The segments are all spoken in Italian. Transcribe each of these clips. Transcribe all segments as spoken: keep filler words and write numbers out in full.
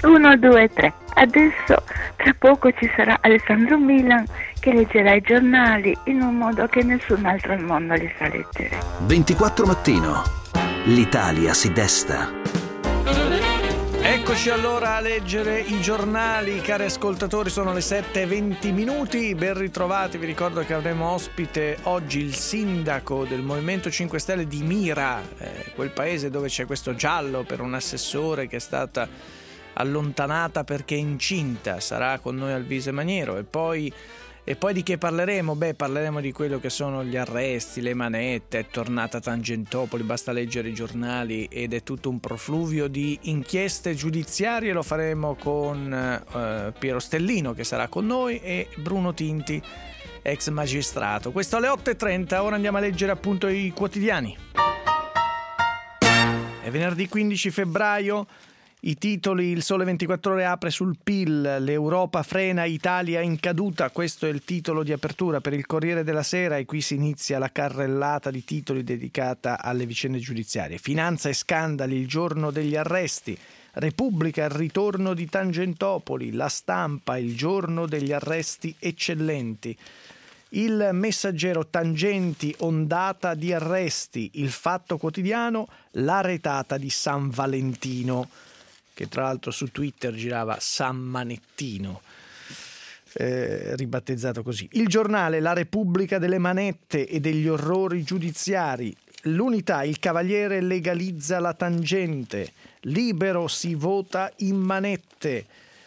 uno, due, tre. Adesso tra poco ci sarà Alessandro Milan che leggerà i giornali in un modo che nessun altro al mondo li sa leggere. ventiquattro mattino. L'Italia si desta. Eccoci allora a leggere i giornali, cari ascoltatori, sono le sette e venti minuti, ben ritrovati. Vi ricordo che avremo ospite oggi il sindaco del Movimento cinque Stelle di Mira, eh, quel paese dove c'è questo giallo per un assessore che è stata allontanata perché incinta. Sarà con noi Alvise Maniero. E poi E poi di che parleremo? Beh, parleremo di quello che sono gli arresti, le manette, è tornata Tangentopoli, basta leggere i giornali ed è tutto un profluvio di inchieste giudiziarie. Lo faremo con eh, Piero Stellino, che sarà con noi, e Bruno Tinti, ex magistrato. Questo alle otto e trenta, ora andiamo a leggere appunto i quotidiani. È venerdì quindici febbraio. I titoli: il Sole ventiquattro Ore apre sul P I L, l'Europa frena, Italia in caduta. Questo è il titolo di apertura per il Corriere della Sera, e qui si inizia la carrellata di titoli dedicata alle vicende giudiziarie. Finanza e scandali, il giorno degli arresti. Repubblica, il ritorno di Tangentopoli. La Stampa, il giorno degli arresti eccellenti. Il Messaggero, tangenti, ondata di arresti. Il Fatto Quotidiano, la retata di San Valentino, che tra l'altro su Twitter girava San Manettino, eh, ribattezzato così. Il Giornale, la Repubblica delle manette e degli orrori giudiziari. L'Unità, il Cavaliere legalizza la tangente. Libero, si vota in manette.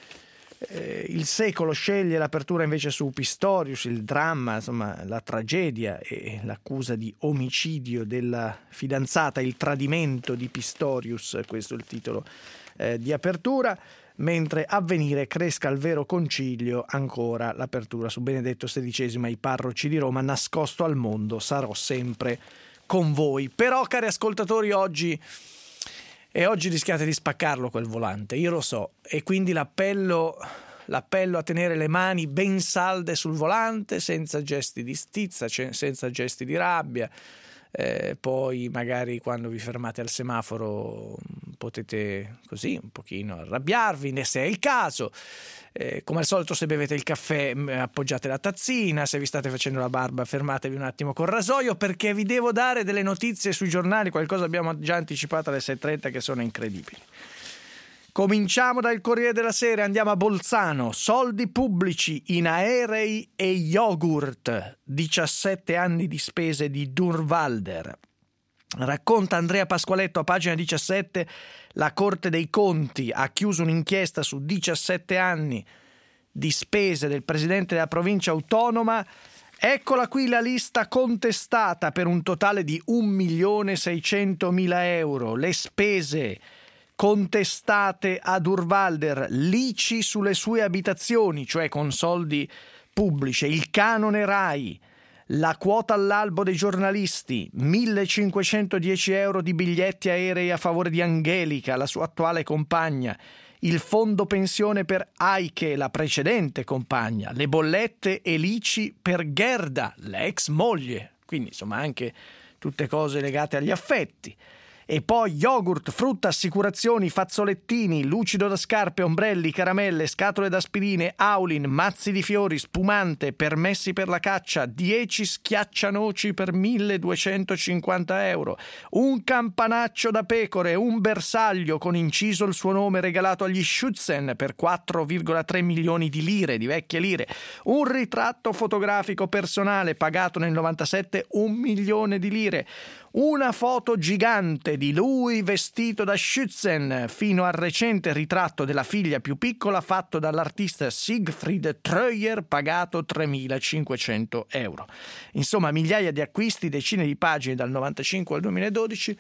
Eh, il Secolo sceglie l'apertura invece su Pistorius, il dramma, insomma la tragedia e l'accusa di omicidio della fidanzata, il tradimento di Pistorius, questo è il titolo eh, di apertura. Mentre Avvenire, cresca il vero concilio, ancora l'apertura su Benedetto sedicesimo, i parroci di Roma, nascosto al mondo, sarò sempre con voi. Però, cari ascoltatori, oggi E oggi rischiate di spaccarlo quel volante, io lo so, e quindi l'appello, l'appello a tenere le mani ben salde sul volante, senza gesti di stizza, senza gesti di rabbia. Eh, poi magari quando vi fermate al semaforo potete così un pochino arrabbiarvi, se è il caso. Eh, come al solito, se bevete il caffè appoggiate la tazzina, se vi state facendo la barba fermatevi un attimo col rasoio, perché vi devo dare delle notizie sui giornali, qualcosa abbiamo già anticipato alle sei e trenta che sono incredibili. Cominciamo dal Corriere della Sera, andiamo a Bolzano. Soldi pubblici in aerei e yogurt, diciassette anni di spese di Durnwalder. Racconta Andrea Pasqualetto a pagina diciassette, la Corte dei Conti ha chiuso un'inchiesta su diciassette anni di spese del presidente della provincia autonoma. Eccola qui la lista contestata per un totale di un milione seicentomila euro. Le spese contestate a Durnwalder: l'I C I sulle sue abitazioni, cioè con soldi pubblici, il canone RAI, la quota all'albo dei giornalisti, millecinquecentodieci euro di biglietti aerei a favore di Angelica, la sua attuale compagna, il fondo pensione per Aike, la precedente compagna, le bollette e l'I C I per Gerda, la ex moglie, quindi insomma anche tutte cose legate agli affetti. E poi yogurt, frutta, assicurazioni, fazzolettini, lucido da scarpe, ombrelli, caramelle, scatole d'aspirine, Aulin, mazzi di fiori, spumante, permessi per la caccia, dieci schiaccianoci per milleduecentocinquanta euro, un campanaccio da pecore, un bersaglio con inciso il suo nome regalato agli Schützen per quattro virgola tre milioni di lire, di vecchie lire, un ritratto fotografico personale pagato nel novantasette un milione di lire, una foto gigante di lui vestito da Schützen, fino al recente ritratto della figlia più piccola fatto dall'artista Siegfried Treuer, pagato tremilacinquecento euro. Insomma, migliaia di acquisti, decine di pagine dal novantacinque al duemiladodici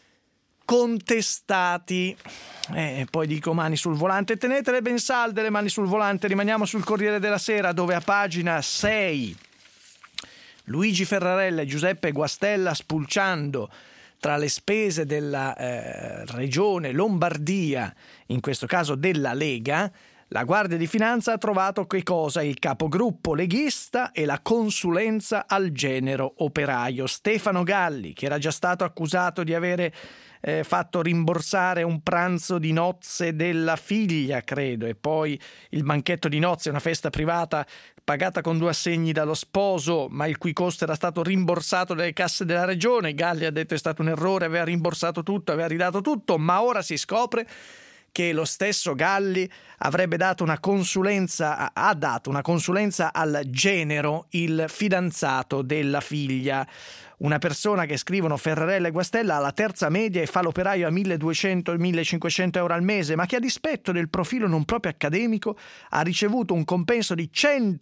contestati. E poi dico mani sul volante, tenetele ben salde le mani sul volante. Rimaniamo sul Corriere della Sera, dove a pagina sei Luigi Ferrarella e Giuseppe Guastella, spulciando tra le spese della eh, regione Lombardia, in questo caso della Lega, La Guardia di Finanza ha trovato che cosa? Il capogruppo leghista e la consulenza al genero operaio. Stefano Galli, che era già stato accusato di avere eh, fatto rimborsare un pranzo di nozze della figlia, credo, e poi il banchetto di nozze, una festa privata pagata con due assegni dallo sposo, ma il cui costo era stato rimborsato dalle casse della regione. Galli ha detto è stato un errore, aveva rimborsato tutto, aveva ridato tutto, ma ora si scopre che lo stesso Galli avrebbe dato una consulenza, ha dato una consulenza al genero, il fidanzato della figlia. Una persona che, scrivono Ferrarella e Guastella, ha la terza media e fa l'operaio a milleduecento millecinquecento euro al mese, ma che a dispetto del profilo non proprio accademico ha ricevuto un compenso di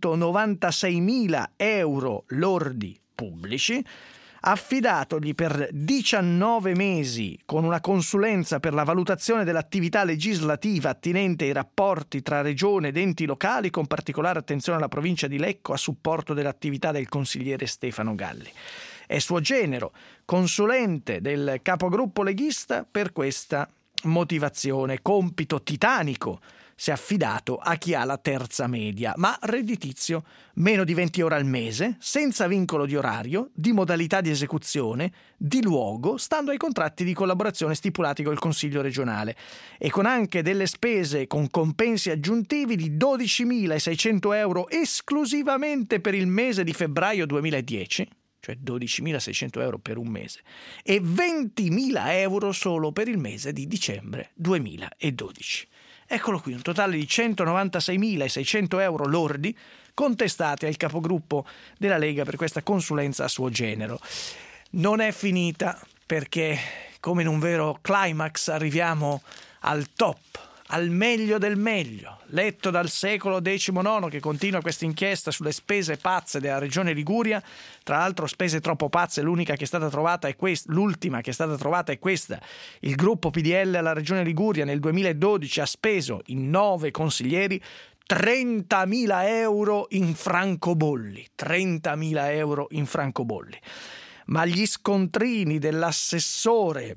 centonovantaseimila euro lordi pubblici, affidatogli per diciannove mesi con una consulenza per la valutazione dell'attività legislativa attinente ai rapporti tra regione ed enti locali, con particolare attenzione alla provincia di Lecco, a supporto dell'attività del consigliere Stefano Galli. È suo genero, consulente del capogruppo leghista per questa motivazione. Compito titanico si è affidato a chi ha la terza media, ma redditizio, meno di venti ore al mese, senza vincolo di orario, di modalità di esecuzione, di luogo, stando ai contratti di collaborazione stipulati col Consiglio regionale, e con anche delle spese con compensi aggiuntivi di dodicimilaseicento euro esclusivamente per il mese di febbraio duemiladieci, cioè dodicimilaseicento euro per un mese, e ventimila euro solo per il mese di dicembre duemiladodici. Eccolo qui, un totale di centonovantaseimilaseicento euro lordi contestati al capogruppo della Lega per questa consulenza a suo genero. Non è finita, perché come in un vero climax arriviamo al top, al meglio del meglio, letto dal secolo diciannove, che continua questa inchiesta sulle spese pazze della regione Liguria. Tra l'altro spese troppo pazze, l'unica che è stata trovata è questa, l'ultima che è stata trovata è questa. Il gruppo P D L alla regione Liguria nel duemiladodici ha speso in nove consiglieri trentamila euro in francobolli, trentamila euro in francobolli. Ma gli scontrini dell'assessore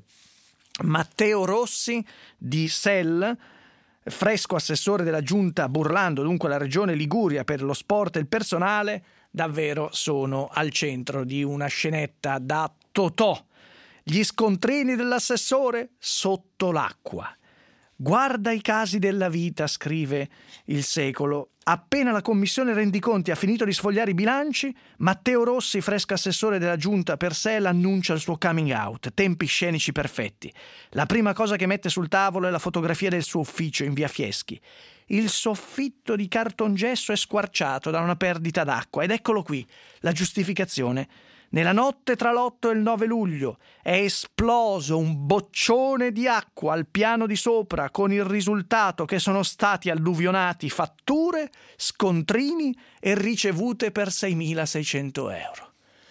Matteo Rossi di S E L, fresco assessore della giunta Burlando, dunque la regione Liguria, per lo sport e il personale, davvero sono al centro di una scenetta da Totò. Gli scontrini dell'assessore sotto l'acqua. Guarda i casi della vita, scrive Il Secolo. Appena la commissione rendiconti ha finito di sfogliare i bilanci, Matteo Rossi, fresco assessore della giunta per S E L, annuncia il suo coming out. Tempi scenici perfetti. La prima cosa che mette sul tavolo è la fotografia del suo ufficio in via Fieschi. Il soffitto di cartongesso è squarciato da una perdita d'acqua, ed eccolo qui la giustificazione. Nella notte tra l'otto e il nove luglio è esploso un boccione di acqua al piano di sopra, con il risultato che sono stati alluvionati fatture, scontrini e ricevute per seimilaseicento euro.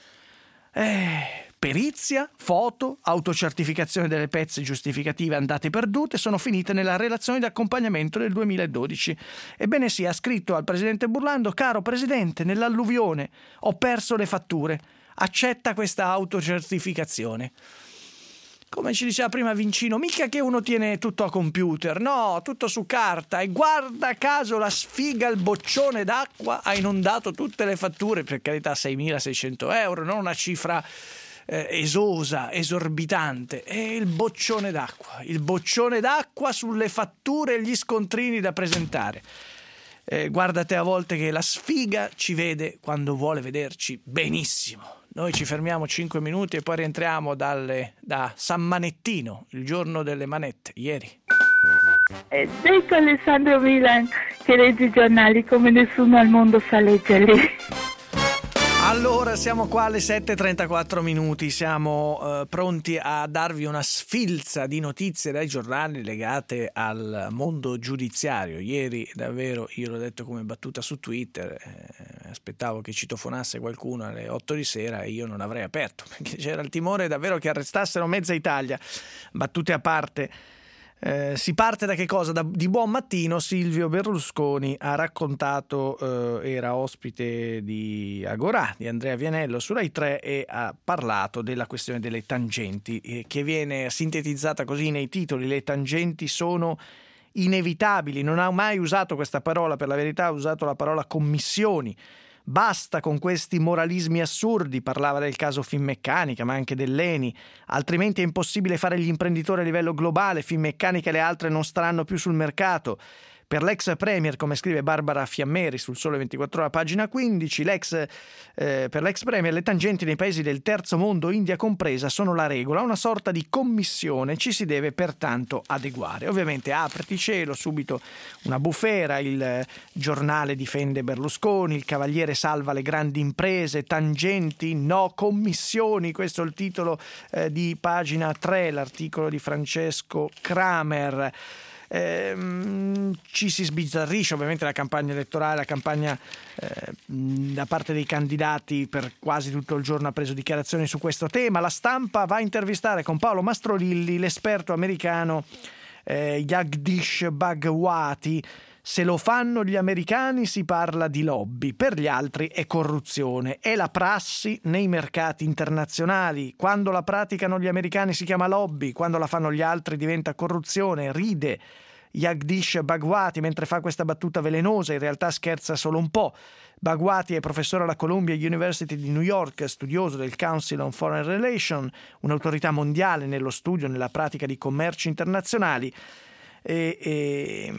Eh, perizia, foto, autocertificazione delle pezze giustificative andate perdute sono finite nella relazione di accompagnamento del duemiladodici. Ebbene sì, ha scritto al presidente Burlando: caro presidente, nell'alluvione ho perso le fatture. Accetta questa autocertificazione. Come ci diceva prima Vincino, mica che uno tiene tutto a computer, no, tutto su carta, e guarda caso la sfiga, il boccione d'acqua ha inondato tutte le fatture, per carità seimilaseicento euro, non una cifra eh, esosa, esorbitante, e il boccione d'acqua, il boccione d'acqua sulle fatture e gli scontrini da presentare. Eh, guardate a volte che la sfiga ci vede quando vuole vederci benissimo. Noi ci fermiamo cinque minuti e poi rientriamo dalle, da San Manettino, il giorno delle manette, ieri. È detto Alessandro Milan che legge i giornali come nessuno al mondo sa leggerli. Allora, siamo qua alle sette e trentaquattro minuti, siamo eh, pronti a darvi una sfilza di notizie dai giornali legate al mondo giudiziario. Ieri davvero, io l'ho detto come battuta su Twitter, eh, aspettavo che citofonasse qualcuno alle otto di sera e io non avrei aperto, perché c'era il timore davvero che arrestassero mezza Italia. Battute a parte. Eh, si parte da che cosa? Da, di buon mattino Silvio Berlusconi ha raccontato, eh, era ospite di Agorà, di Andrea Vianello su Rai tre, e ha parlato della questione delle tangenti, eh, che viene sintetizzata così nei titoli: le tangenti sono inevitabili. Non ha mai usato questa parola, per la verità ha usato la parola commissioni. Basta con questi moralismi assurdi, parlava del caso Finmeccanica, ma anche dell'Eni, altrimenti è impossibile fare gli imprenditori a livello globale, Finmeccanica e le altre non staranno più sul mercato. Per l'ex premier, come scrive Barbara Fiammeri sul Sole ventiquattro Ore, pagina quindici, l'ex, eh, per l'ex premier le tangenti nei paesi del terzo mondo, India compresa, sono la regola, una sorta di commissione, ci si deve pertanto adeguare. Ovviamente apriti cielo, subito una bufera, il giornale difende Berlusconi, il Cavaliere salva le grandi imprese, tangenti, no commissioni, questo è il titolo eh, di pagina tre, l'articolo di Francesco Kramer. Eh, ci si sbizzarrisce ovviamente la campagna elettorale, la campagna eh, da parte dei candidati per quasi tutto il giorno ha preso dichiarazioni su questo tema. La Stampa va a intervistare con Paolo Mastrolilli l'esperto americano eh, Jagdish Bhagwati. Se lo fanno gli americani si parla di lobby, per gli altri è corruzione. È la prassi nei mercati internazionali. Quando la praticano gli americani si chiama lobby, quando la fanno gli altri diventa corruzione. Ride Jagdish Bhagwati mentre fa questa battuta velenosa, in realtà scherza solo un po'. Bhagwati è professore alla Columbia University di New York, studioso del Council on Foreign Relations, un'autorità mondiale nello studio e nella pratica di commerci internazionali. E, e,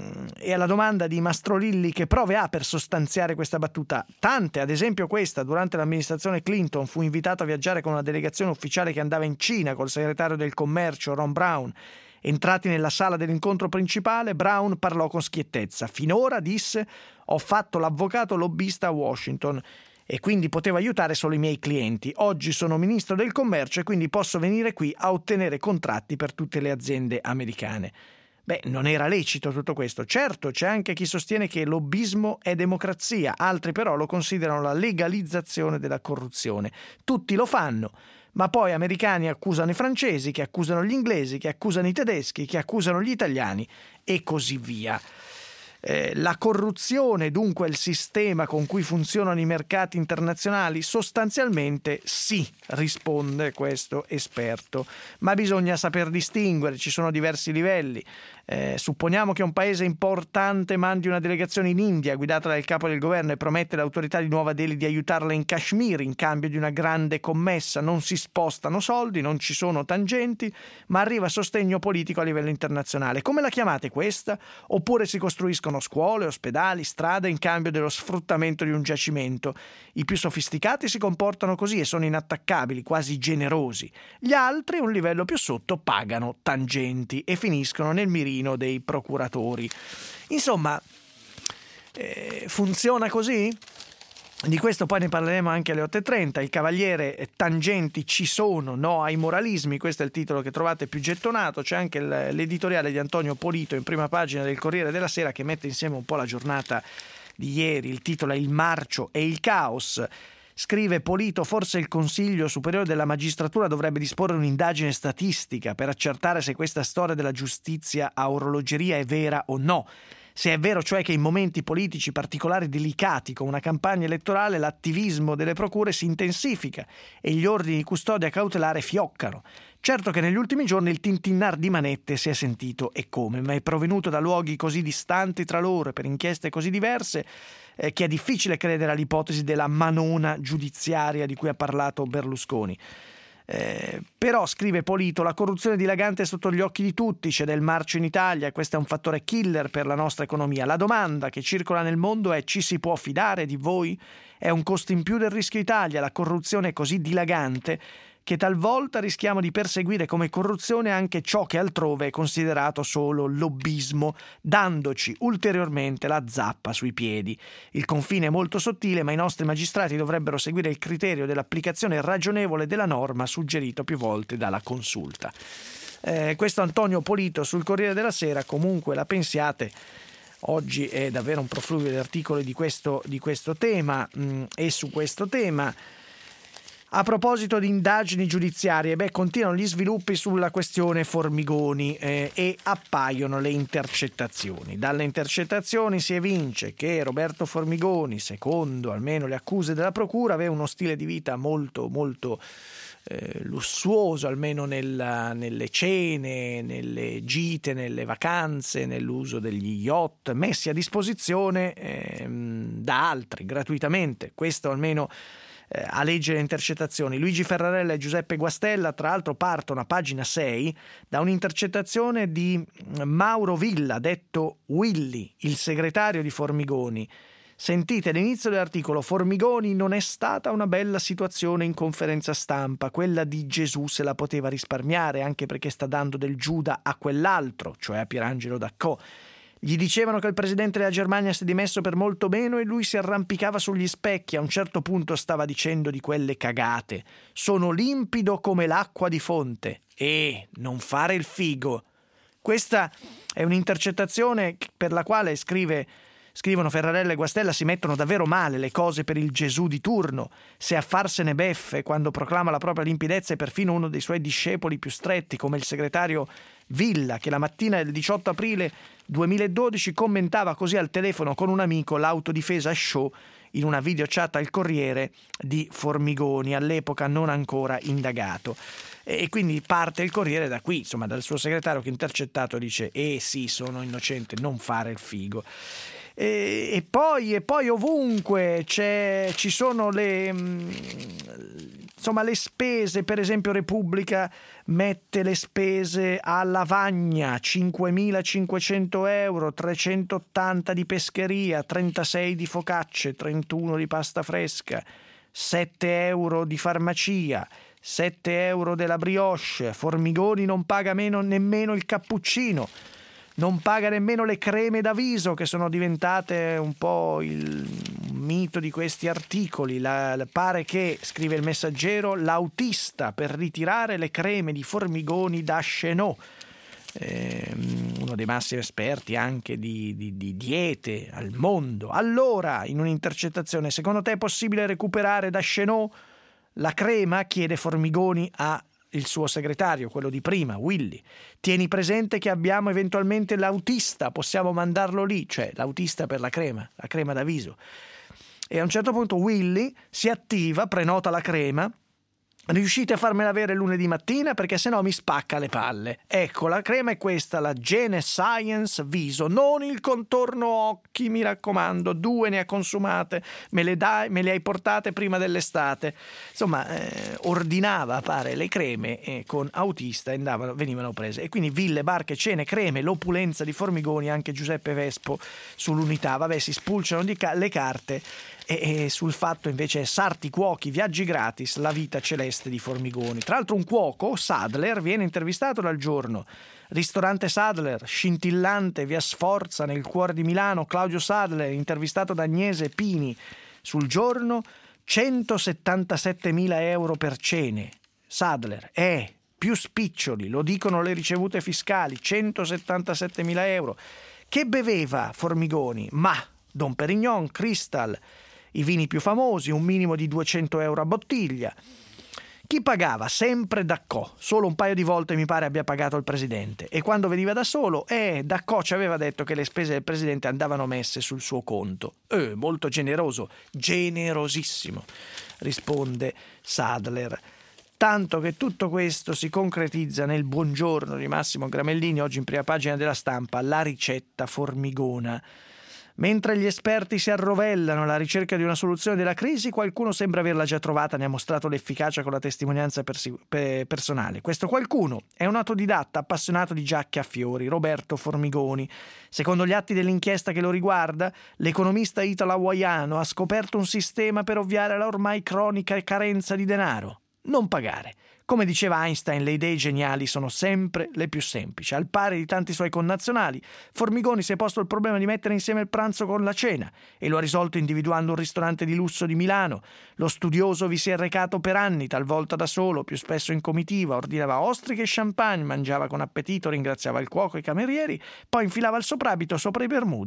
e alla domanda di Mastrolilli che prove ha per sostanziare questa battuta, tante, ad esempio questa: durante l'amministrazione Clinton fu invitato a viaggiare con una delegazione ufficiale che andava in Cina col segretario del commercio Ron Brown. Entrati nella sala dell'incontro principale, Brown parlò con schiettezza. Finora, disse, ho fatto l'avvocato lobbista a Washington e quindi potevo aiutare solo i miei clienti. Oggi sono ministro del commercio e quindi posso venire qui a ottenere contratti per tutte le aziende americane. Beh, non era lecito tutto questo. Certo, c'è anche chi sostiene che lobbismo è democrazia, altri però lo considerano la legalizzazione della corruzione. Tutti lo fanno, ma poi americani accusano i francesi, che accusano gli inglesi, che accusano i tedeschi, che accusano gli italiani e così via. Eh, la corruzione, dunque, è il sistema con cui funzionano i mercati internazionali? Sostanzialmente sì, risponde questo esperto, ma bisogna saper distinguere, ci sono diversi livelli. Eh, supponiamo che un paese importante mandi una delegazione in India guidata dal capo del governo e promette all'autorità di Nuova Delhi di aiutarla in Kashmir in cambio di una grande commessa. Non si spostano soldi, non ci sono tangenti, ma arriva sostegno politico a livello internazionale. Come la chiamate questa? Oppure si costruiscono scuole, ospedali, strade in cambio dello sfruttamento di un giacimento. I più sofisticati si comportano così e sono inattaccabili, quasi generosi. Gli altri, un livello più sotto, pagano tangenti e finiscono nel mirino dei procuratori. Insomma, eh, funziona così? Di questo poi ne parleremo anche alle otto e trenta. Il Cavaliere, tangenti ci sono, no ai moralismi, questo è il titolo che trovate più gettonato. C'è anche l'editoriale di Antonio Polito in prima pagina del Corriere della Sera che mette insieme un po' la giornata di ieri. Il titolo è Il marcio e il caos. Scrive Polito, forse il Consiglio Superiore della Magistratura dovrebbe disporre un'indagine statistica per accertare se questa storia della giustizia a orologeria è vera o no. Se è vero cioè che in momenti politici particolari delicati come una campagna elettorale l'attivismo delle procure si intensifica e gli ordini di custodia cautelare fioccano. Certo che negli ultimi giorni il tintinnar di manette si è sentito e come, ma è provenuto da luoghi così distanti tra loro e per inchieste così diverse eh, che è difficile credere all'ipotesi della manona giudiziaria di cui ha parlato Berlusconi. Eh, però, scrive Polito, la corruzione dilagante è sotto gli occhi di tutti, c'è del marcio in Italia e questo è un fattore killer per la nostra economia. La domanda che circola nel mondo è: ci si può fidare di voi? È un costo in più del rischio Italia, la corruzione è così dilagante che talvolta rischiamo di perseguire come corruzione anche ciò che altrove è considerato solo lobbismo, dandoci ulteriormente la zappa sui piedi. Il confine è molto sottile, ma i nostri magistrati dovrebbero seguire il criterio dell'applicazione ragionevole della norma suggerito più volte dalla Consulta. Eh, questo Antonio Polito sul Corriere della Sera. Comunque la pensiate, oggi è davvero un profluvio di articoli di questo, di questo tema mh, e su questo tema. A proposito di indagini giudiziarie, beh, continuano gli sviluppi sulla questione Formigoni eh, e appaiono le intercettazioni. Dalle intercettazioni si evince che Roberto Formigoni, secondo almeno le accuse della procura, aveva uno stile di vita molto molto eh, lussuoso, almeno nella, nelle cene, nelle gite, nelle vacanze, nell'uso degli yacht messi a disposizione eh, da altri gratuitamente. Questo almeno eh, a leggere le intercettazioni. Luigi Ferrarella e Giuseppe Guastella tra l'altro partono a pagina sei da un'intercettazione di Mauro Villa, detto Willy, il segretario di Formigoni. Sentite all'inizio dell'articolo: Formigoni non è stata una bella situazione in conferenza stampa, quella di Gesù se la poteva risparmiare anche perché sta dando del Giuda a quell'altro, cioè a Pierangelo Daccò. Gli dicevano che il presidente della Germania si è dimesso per molto meno e lui si arrampicava sugli specchi. A un certo punto stava dicendo di quelle cagate: sono limpido come l'acqua di fonte. E non fare il figo. Questa è un'intercettazione per la quale scrive Scrivono Ferrarella e Guastella si mettono davvero male le cose per il Gesù di turno. Se a farsene beffe quando proclama la propria limpidezza è perfino uno dei suoi discepoli più stretti, come il segretario Villa, che la mattina del diciotto aprile duemiladodici commentava così al telefono con un amico l'autodifesa show in una videochat al Corriere di Formigoni, all'epoca non ancora indagato. E quindi parte il Corriere da qui, insomma, dal suo segretario che intercettato dice: eh sì, sono innocente, non fare il figo. E, e poi e poi ovunque c'è, ci sono le insomma le spese. Per esempio Repubblica mette le spese a lavagna: cinquemilacinquecento euro, trecentottanta di pescheria, trentasei di focacce, trentuno di pasta fresca, sette euro di farmacia, sette euro della brioche. Formigoni non paga meno nemmeno il cappuccino, non paga nemmeno le creme da viso, che sono diventate un po' il mito di questi articoli. La, la, pare che, scrive il Messaggero, l'autista per ritirare le creme di Formigoni da Chenot, eh, uno dei massimi esperti anche di, di, di diete al mondo. Allora, in un'intercettazione: secondo te è possibile recuperare da Chenot la crema? Chiede Formigoni a il suo segretario, quello di prima, Willy. Tieni presente che abbiamo eventualmente l'autista, possiamo mandarlo lì, cioè l'autista per la crema, la crema da viso. E a un certo punto Willy si attiva, prenota la crema. Riuscite a farmela avere lunedì mattina perché sennò mi spacca le palle. Ecco, la crema è questa, la Genescience Viso, non il contorno occhi, mi raccomando, due ne ha consumate, me le dai, me le hai portate prima dell'estate. Insomma, eh, ordinava, pare, le creme e con autista andavano, venivano prese. E quindi ville, barche, cene, creme, l'opulenza di Formigoni, anche Giuseppe Vespo sull'Unità. Vabbè, si spulciano di ca- le carte. E sul fatto invece sarti, cuochi, viaggi gratis, la vita celeste di Formigoni. Tra l'altro un cuoco, Sadler, viene intervistato dal Giorno. Ristorante Sadler, scintillante, via Sforza, nel cuore di Milano. Claudio Sadler, intervistato da Agnese Pini sul Giorno. centosettantasettemila euro per cene. Sadler, eh, più spiccioli, lo dicono le ricevute fiscali, centosettantasettemila euro. Che beveva Formigoni? Ma Dom Perignon, Crystal, i vini più famosi, un minimo di duecento euro a bottiglia. Chi pagava? Sempre Daccò. Solo un paio di volte mi pare abbia pagato il presidente. E quando veniva da solo, eh, Daccò ci aveva detto che le spese del presidente andavano messe sul suo conto. Eh, molto generoso, generosissimo, risponde Sadler. Tanto che tutto questo si concretizza nel Buongiorno di Massimo Gramellini, oggi in prima pagina della Stampa, la ricetta formigona. Mentre gli esperti si arrovellano alla ricerca di una soluzione della crisi, qualcuno sembra averla già trovata, ne ha mostrato l'efficacia con la testimonianza persi- pe- personale. Questo qualcuno è un autodidatta appassionato di giacche a fiori, Roberto Formigoni. Secondo gli atti dell'inchiesta che lo riguarda, l'economista italo-hawaiano ha scoperto un sistema per ovviare alla ormai cronica carenza di denaro: non pagare. Come diceva Einstein, le idee geniali sono sempre le più semplici. Al pari di tanti suoi connazionali, Formigoni si è posto il problema di mettere insieme il pranzo con la cena e lo ha risolto individuando un ristorante di lusso di Milano. Lo studioso vi si è recato per anni, talvolta da solo, più spesso in comitiva, ordinava ostriche e champagne, mangiava con appetito, ringraziava il cuoco e i camerieri, poi infilava il soprabito sopra i Bermuda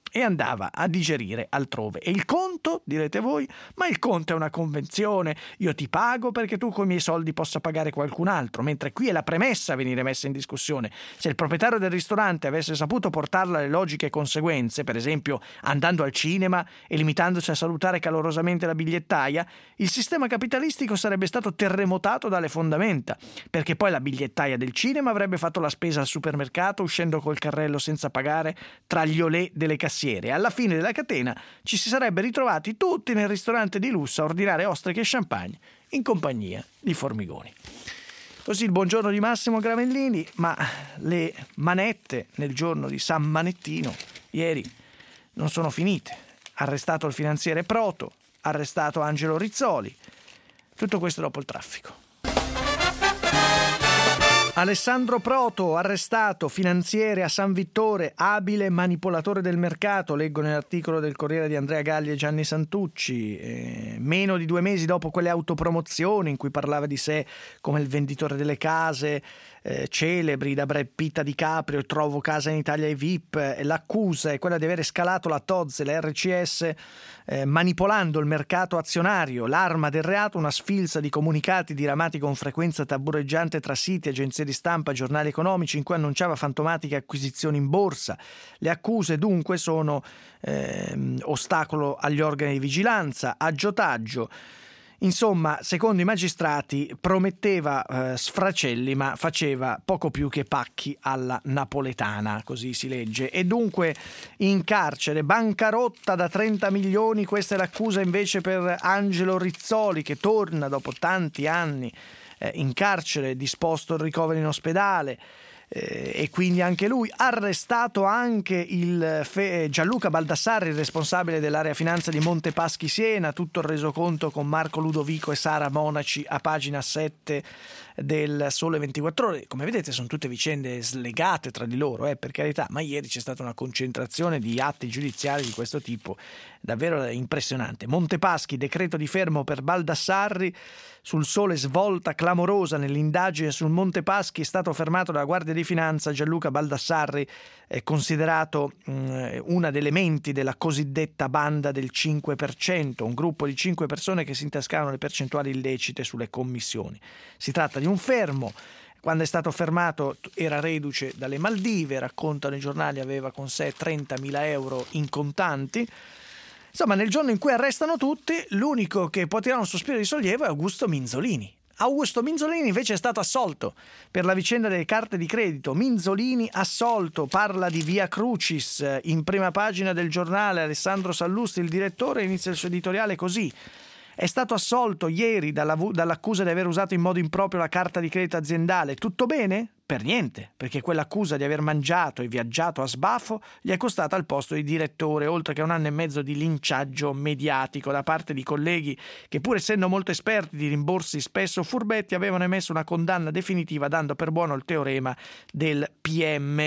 e andava a digerire altrove. E il conto, direte voi? Ma il conto è una convenzione, io ti pago perché tu con i miei soldi possa pagare qualcun altro, mentre qui è la premessa a venire messa in discussione. Se il proprietario del ristorante avesse saputo portarla alle logiche conseguenze, per esempio andando al cinema e limitandosi a salutare calorosamente la bigliettaia, il sistema capitalistico sarebbe stato terremotato dalle fondamenta, perché poi la bigliettaia del cinema avrebbe fatto la spesa al supermercato uscendo col carrello senza pagare tra gli olè delle cassiere. Alla fine della catena ci si sarebbe ritrovati tutti nel ristorante di lusso a ordinare ostriche e champagne in compagnia di Formigoni. Così il buongiorno di Massimo Gravellini, ma le manette nel giorno di San Manettino ieri non sono finite. Arrestato il finanziere Proto, arrestato Angelo Rizzoli. Tutto questo dopo il traffico. Alessandro Proto, arrestato, finanziere a San Vittore, abile manipolatore del mercato, leggo nell'articolo del Corriere di Andrea Galli e Gianni Santucci, eh, meno di due mesi dopo quelle autopromozioni in cui parlava di sé come il venditore delle case, eh, celebri da Brad Pitt a DiCaprio, trovo casa in Italia ai V I P, eh, l'accusa è quella di aver scalato la T O Z e la R C S eh, manipolando il mercato azionario, l'arma del reato, una sfilza di comunicati diramati con frequenza tabureggiante tra siti, agenzie di stampa, giornali economici in cui annunciava fantomatiche acquisizioni in borsa. Le accuse dunque sono ehm, ostacolo agli organi di vigilanza, aggiotaggio. Insomma, secondo i magistrati prometteva eh, sfracelli ma faceva poco più che pacchi alla napoletana, così si legge. E dunque in carcere, bancarotta da trenta milioni, questa è l'accusa invece per Angelo Rizzoli, che torna dopo tanti anni eh, in carcere, disposto il ricovero in ospedale. Eh, e quindi anche lui arrestato, anche il Fe- Gianluca Baldassarri, il responsabile dell'area finanza di Montepaschi Siena, tutto il resoconto con Marco Ludovico e Sara Monaci a pagina sette del Sole ventiquattro Ore. Come vedete sono tutte vicende slegate tra di loro, eh, per carità, ma ieri c'è stata una concentrazione di atti giudiziari di questo tipo davvero impressionante. Montepaschi, decreto di fermo per Baldassarri. Sul Sole, svolta clamorosa nell'indagine sul Montepaschi, è stato fermato dalla Guardia di Finanza Gianluca Baldassarri, è considerato mh, una delle menti della cosiddetta banda del cinque per cento, un gruppo di cinque persone che si intascavano le percentuali illecite sulle commissioni. Si tratta di un fermo. Quando è stato fermato era reduce dalle Maldive, raccontano i giornali, aveva con sé trentamila euro in contanti. Insomma, nel giorno in cui arrestano tutti, l'unico che può tirare un sospiro di sollievo è Augusto Minzolini. Augusto Minzolini invece è stato assolto per la vicenda delle carte di credito. Minzolini assolto, parla di Via Crucis in prima pagina del giornale. Alessandro Sallusti, il direttore, inizia il suo editoriale così: è stato assolto ieri dalla, dall'accusa di aver usato in modo improprio la carta di credito aziendale. Tutto bene? Per niente, perché quell'accusa di aver mangiato e viaggiato a sbafo gli è costata il posto di direttore, oltre che un anno e mezzo di linciaggio mediatico da parte di colleghi che, pur essendo molto esperti di rimborsi spesso furbetti, avevano emesso una condanna definitiva dando per buono il teorema del P M.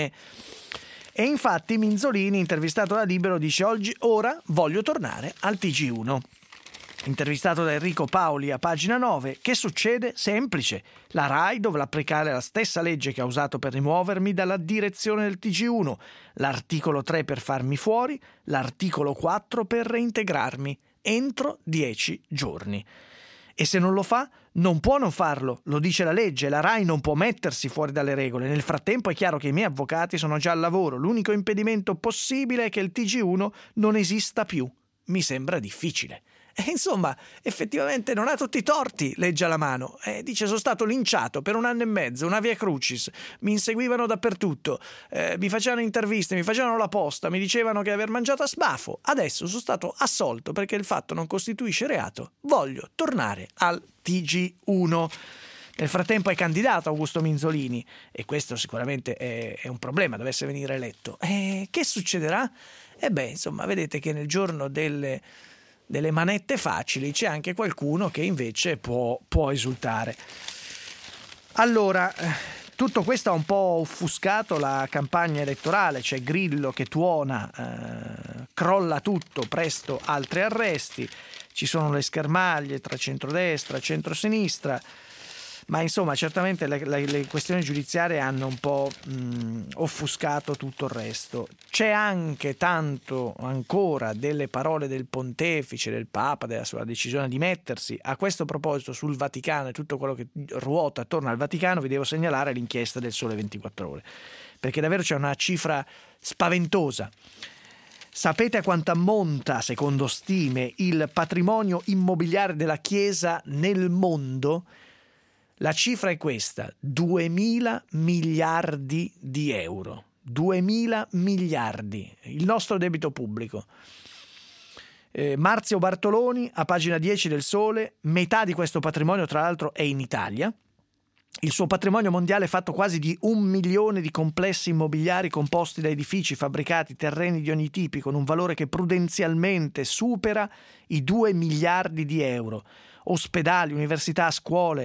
E infatti Minzolini, intervistato da Libero, dice: oggi, ora voglio tornare al T G uno. Intervistato da Enrico Paoli a pagina nove, che succede? Semplice. La RAI dovrà applicare la stessa legge che ha usato per rimuovermi dalla direzione del T G uno, l'articolo tre per farmi fuori, l'articolo quattro per reintegrarmi, entro dieci giorni. E se non lo fa, non può non farlo, lo dice la legge, la RAI non può mettersi fuori dalle regole. Nel frattempo è chiaro che i miei avvocati sono già al lavoro, l'unico impedimento possibile è che il T G uno non esista più. Mi sembra difficile. E insomma, effettivamente non ha tutti i torti, legge alla mano. Eh, dice: sono stato linciato per un anno e mezzo, una Via Crucis, mi inseguivano dappertutto, eh, mi facevano interviste, mi facevano la posta, mi dicevano che aver mangiato a sbafo. Adesso sono stato assolto perché il fatto non costituisce reato. Voglio tornare al T G uno. Nel frattempo è candidato Augusto Minzolini e questo sicuramente è, è un problema, dovesse venire eletto. E che succederà? E beh, insomma, vedete che nel giorno delle delle manette facili c'è anche qualcuno che invece può, può esultare. Allora, tutto questo ha un po' offuscato la campagna elettorale. C'è Grillo che tuona, eh, crolla tutto, presto altri arresti, ci sono le schermaglie tra centrodestra e centrosinistra, Ma insomma, certamente le, le, le questioni giudiziarie hanno un po' mh, offuscato tutto il resto. C'è anche tanto ancora delle parole del pontefice, del Papa, della sua decisione di mettersi. A questo proposito, sul Vaticano e tutto quello che ruota attorno al Vaticano, vi devo segnalare l'inchiesta del Sole ventiquattro Ore, perché davvero c'è una cifra spaventosa. Sapete a quanto ammonta, secondo stime, il patrimonio immobiliare della Chiesa nel mondo? La cifra è questa: duemila miliardi di euro. duemila miliardi, il nostro debito pubblico. Eh, Marzio Bartoloni, a pagina dieci del Sole, metà di questo patrimonio tra l'altro è in Italia. Il suo patrimonio mondiale è fatto quasi di un milione di complessi immobiliari composti da edifici, fabbricati, terreni di ogni tipo, con un valore che prudenzialmente supera i due miliardi di euro. Ospedali, università, scuole,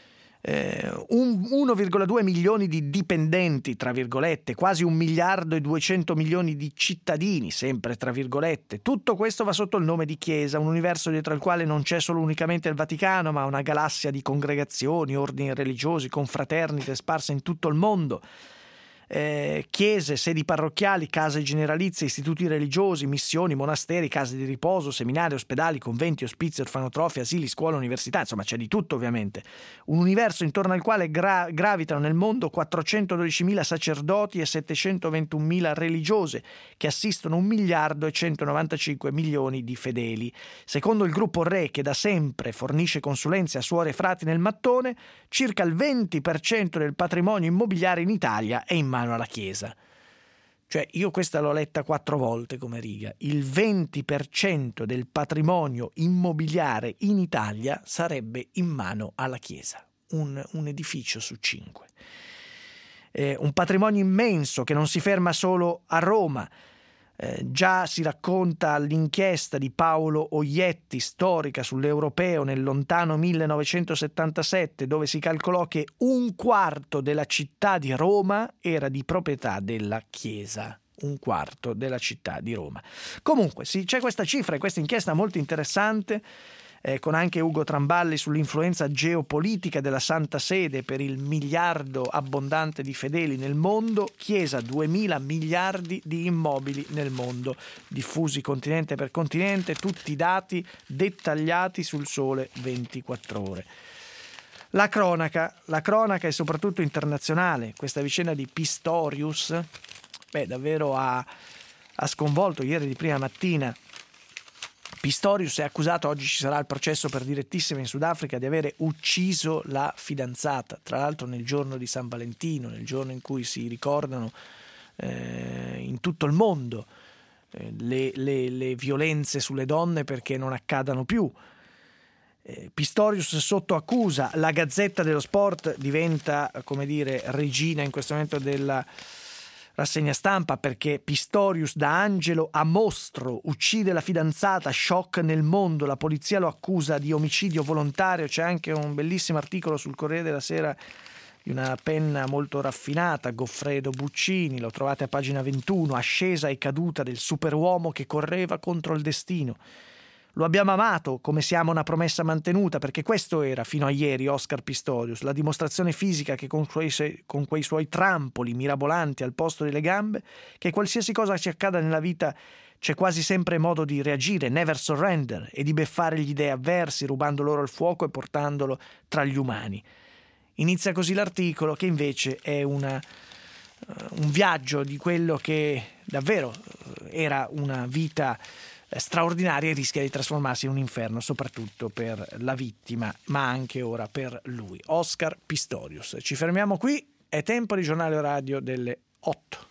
eh, un, uno virgola due milioni di dipendenti, tra virgolette, quasi un miliardo e duecento milioni di cittadini, sempre tra virgolette. Tutto questo va sotto il nome di Chiesa, un universo dietro al quale non c'è solo unicamente il Vaticano, ma una galassia di congregazioni, ordini religiosi, confraternite sparse in tutto il mondo. Eh, chiese, sedi parrocchiali, case generalizie, istituti religiosi, missioni, monasteri, case di riposo, seminari, ospedali, conventi, ospizi, orfanotrofi, asili, scuole, università, insomma c'è di tutto ovviamente. Un universo intorno al quale gra- gravitano nel mondo quattrocentododicimila sacerdoti e settecentoventunomila religiose che assistono un miliardo e centonovantacinque milioni di fedeli. Secondo il gruppo Re, che da sempre fornisce consulenze a suore e frati nel mattone, circa il venti per cento del patrimonio immobiliare in Italia è in mano alla Chiesa. Cioè, io questa l'ho letta quattro volte come riga. Il venti per cento del patrimonio immobiliare in Italia sarebbe in mano alla Chiesa. Un, un edificio su cinque. Eh, un patrimonio immenso che non si ferma solo a Roma. Eh, già si racconta l'inchiesta di Paolo Oglietti, storica, sull'Europeo nel lontano millenovecentosettantasette, dove si calcolò che un quarto della città di Roma era di proprietà della Chiesa. Un quarto della città di Roma. Comunque sì, c'è questa cifra e questa inchiesta molto interessante, eh, con anche Ugo Tramballi sull'influenza geopolitica della Santa Sede per il miliardo abbondante di fedeli nel mondo. Chiesa, duemila miliardi di immobili nel mondo, diffusi continente per continente, tutti i dati dettagliati sul Sole ventiquattro Ore. La cronaca, la cronaca è soprattutto internazionale. Questa vicenda di Pistorius, beh, davvero ha, ha sconvolto ieri di prima mattina. Pistorius è accusato, oggi ci sarà il processo per direttissima in Sudafrica, di avere ucciso la fidanzata, tra l'altro nel giorno di San Valentino, nel giorno in cui si ricordano eh, in tutto il mondo eh, le, le, le violenze sulle donne perché non accadano più. Eh, Pistorius sotto accusa, la Gazzetta dello Sport diventa, come dire, regina in questo momento della rassegna stampa, perché Pistorius da angelo a mostro uccide la fidanzata, shock nel mondo, la polizia lo accusa di omicidio volontario. C'è anche un bellissimo articolo sul Corriere della Sera di una penna molto raffinata, Goffredo Buccini, lo trovate a pagina ventuno, ascesa e caduta del superuomo che correva contro il destino. Lo abbiamo amato come si ama una promessa mantenuta, perché questo era fino a ieri Oscar Pistorius, la dimostrazione fisica che con quei, con quei suoi trampoli mirabolanti al posto delle gambe, che qualsiasi cosa ci accada nella vita c'è quasi sempre modo di reagire, never surrender, e di beffare gli dei avversi, rubando loro il fuoco e portandolo tra gli umani. Inizia così l'articolo, che invece è una, uh, un viaggio di quello che davvero era una vita straordinaria e rischia di trasformarsi in un inferno, soprattutto per la vittima, ma anche ora per lui. Oscar Pistorius. Ci fermiamo qui, è tempo di giornale radio delle otto.